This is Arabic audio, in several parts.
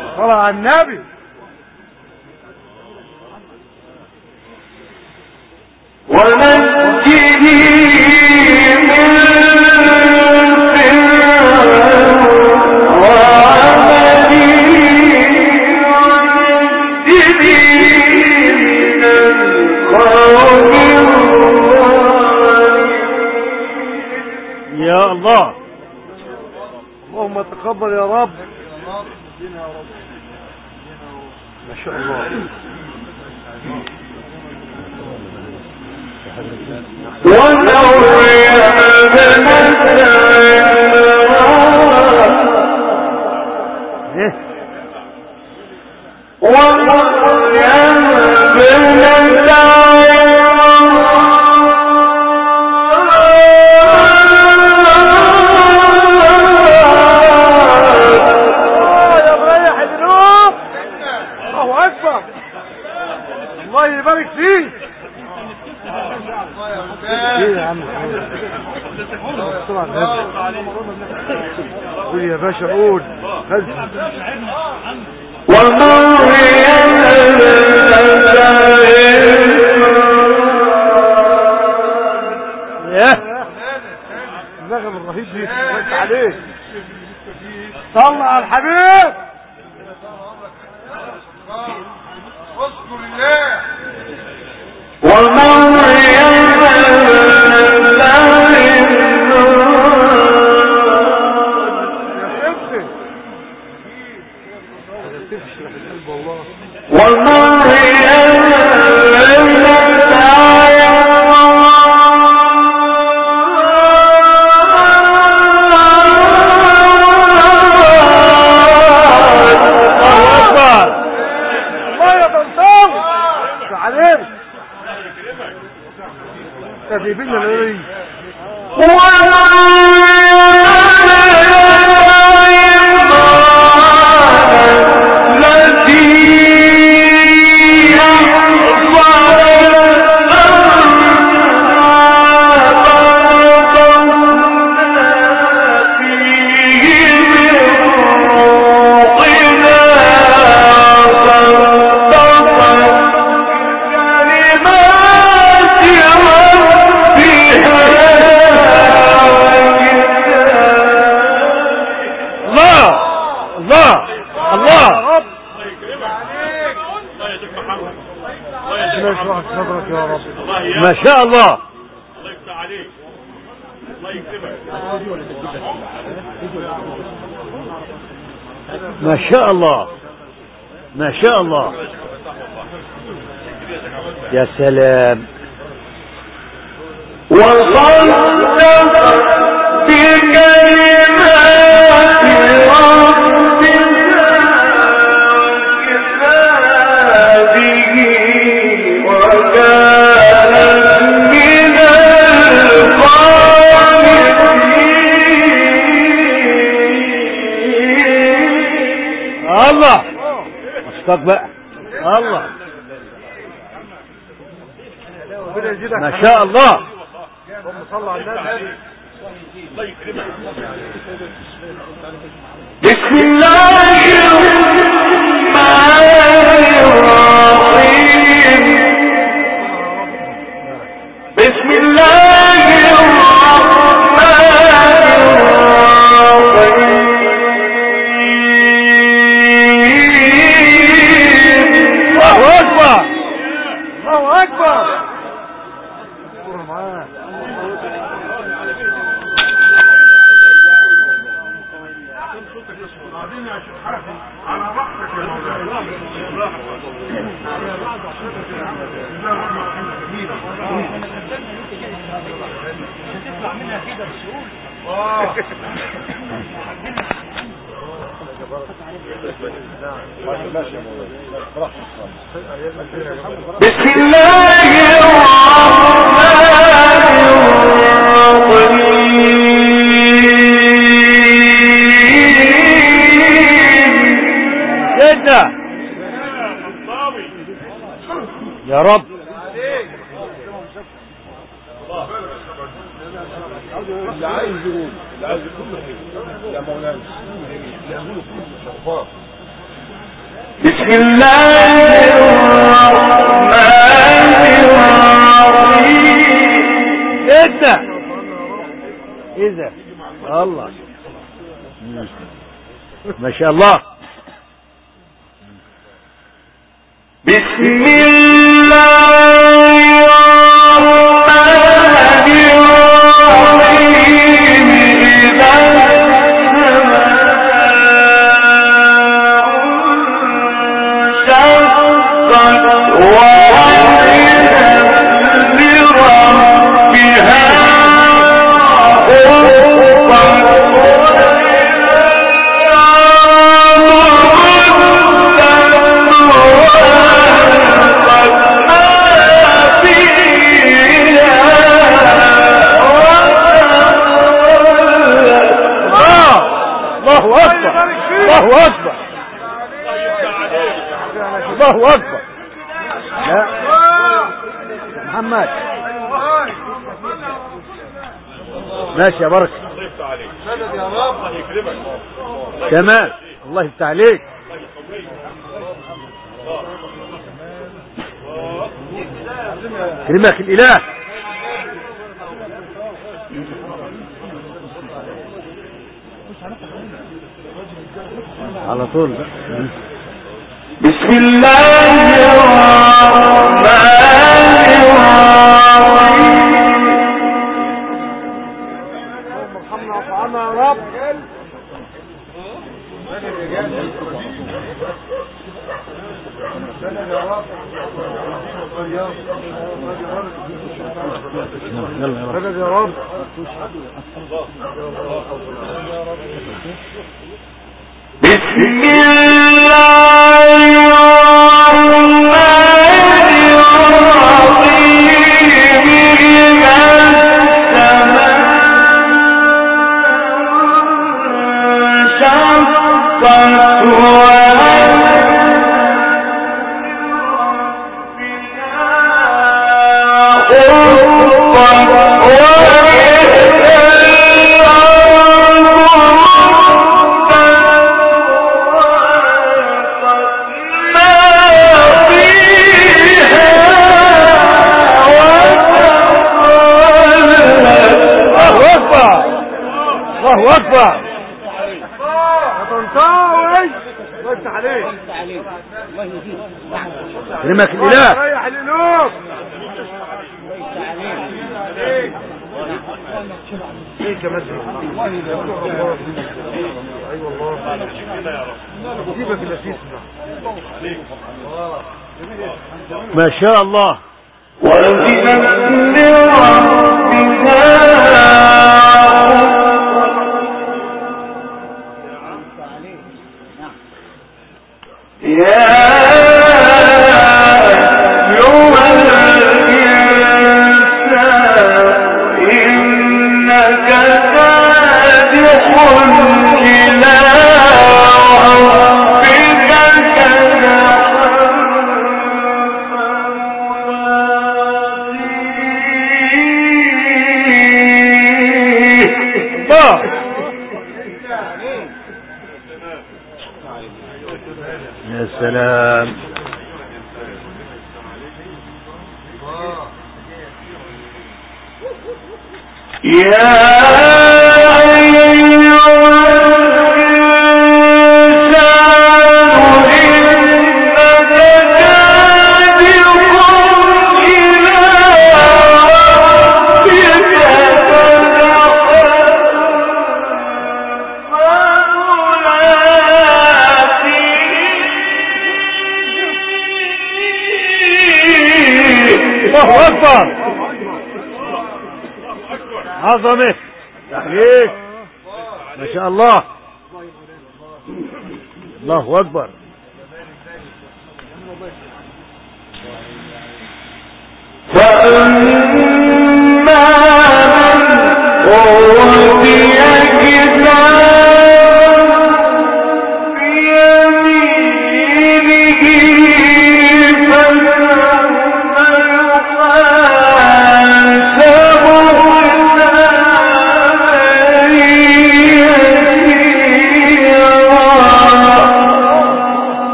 صلى على النبي. ونجني يا الله. اللهم تقبل يا رب. ما شاء الله. الله يبارك فيك. ايه يا عم قول يا باشا قول. النغم الرهيب دي وانت عليه. صلى على الحبيب. اذكر الله. ما شاء الله. الله يفتح عليك. الله يكرمك. ما شاء الله ما شاء الله. يا سلام. وصدق بكلمات ربك وكتابه وكان من القانتين. الله اشتاق بقى. الله ما شاء الله. اللهم صل على النبي. الله يكرمك. بسم الله الرحمن الرحيم. بسم الله الرحمن الرحيم. الله أكبر الله أكبر. بسم الله الرحمن الرحيم. جدا يا رب. اللي عايز يقول اللي عايز يقول يا مولانا يقول شرفات بسم الله الرحمن الرحيم. إذا الله ما شاء الله. بسم الله الرحمن الرحيم. إذا انشقت وأذنت لربها الله أكبر الله أكبر. لا محمد ماشي يا بركة. تمام الله يفتح عليك. كلمك الإله على طول. بسم الله الرحمن الرحيم. ارحمنا وطعنا يا رب. مدد يا رب. بسم الله الرحمن الرحيم. إذا السماء انشقت الله أكبر. هتنطاوي وانت عليك. كلمك الإله ريح القلوب. ايه كمان اي والله جيبك اللذيذ ما شاء الله. وأذنت لربها يا أيها الإنسان إنك كادح إلى ربك كدحا يا سلام. يا الله أكبر. عظمة تحييك ما شاء الله. الله أكبر. فأما من أوتي كتابه بيمينه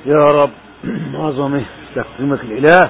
يا رب عظمه تكرمك الإله.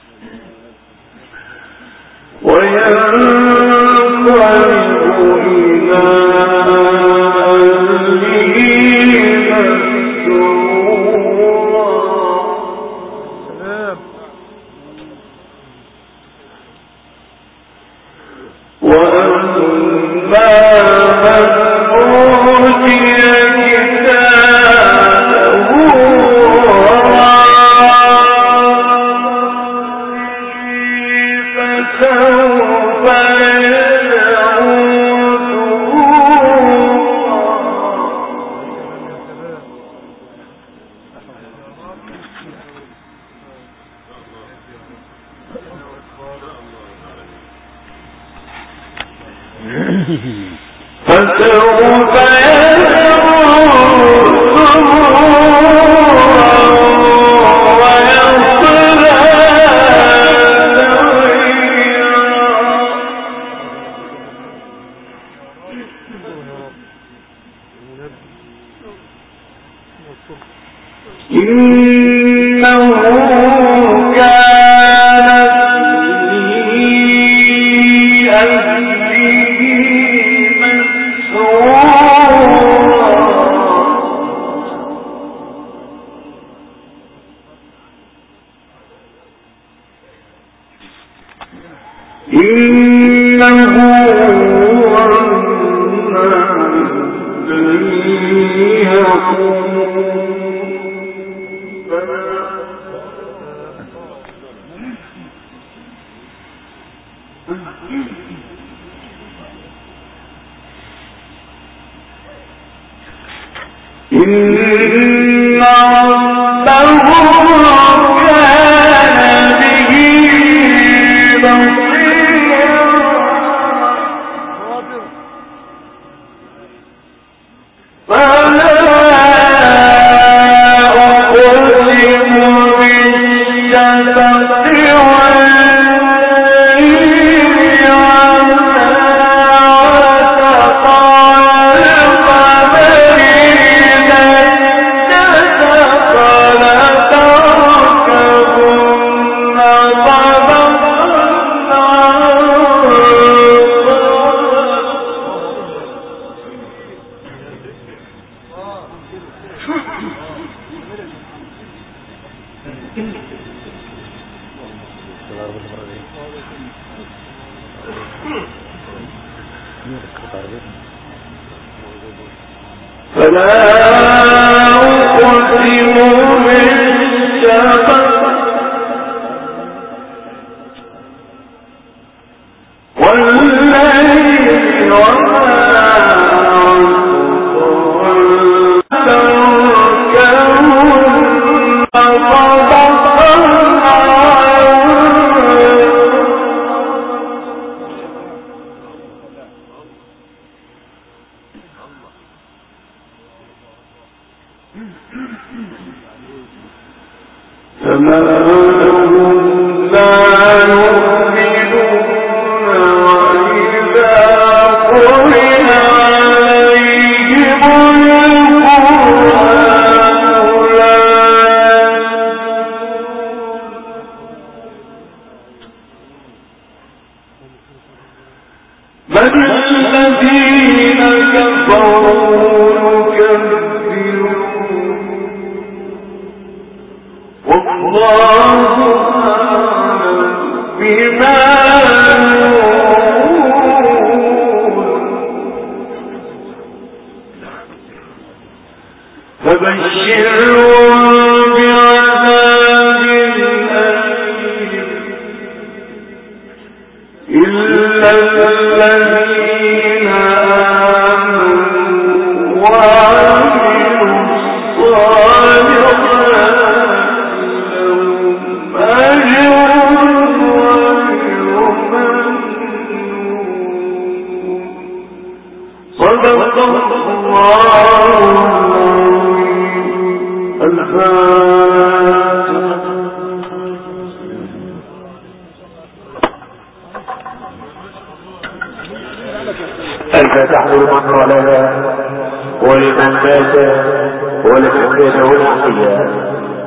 تحضر من ظلم ولمن مات ولمن كان والحياة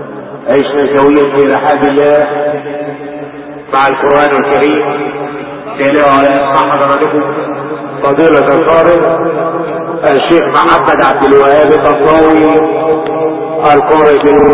عشنا سويا في رحاب الله مع القرآن الكريم. تلاوة على اسمع حضراتكم فضيلة القارئ الشيخ محمد عبد الوهاب الطنطاوي القارئ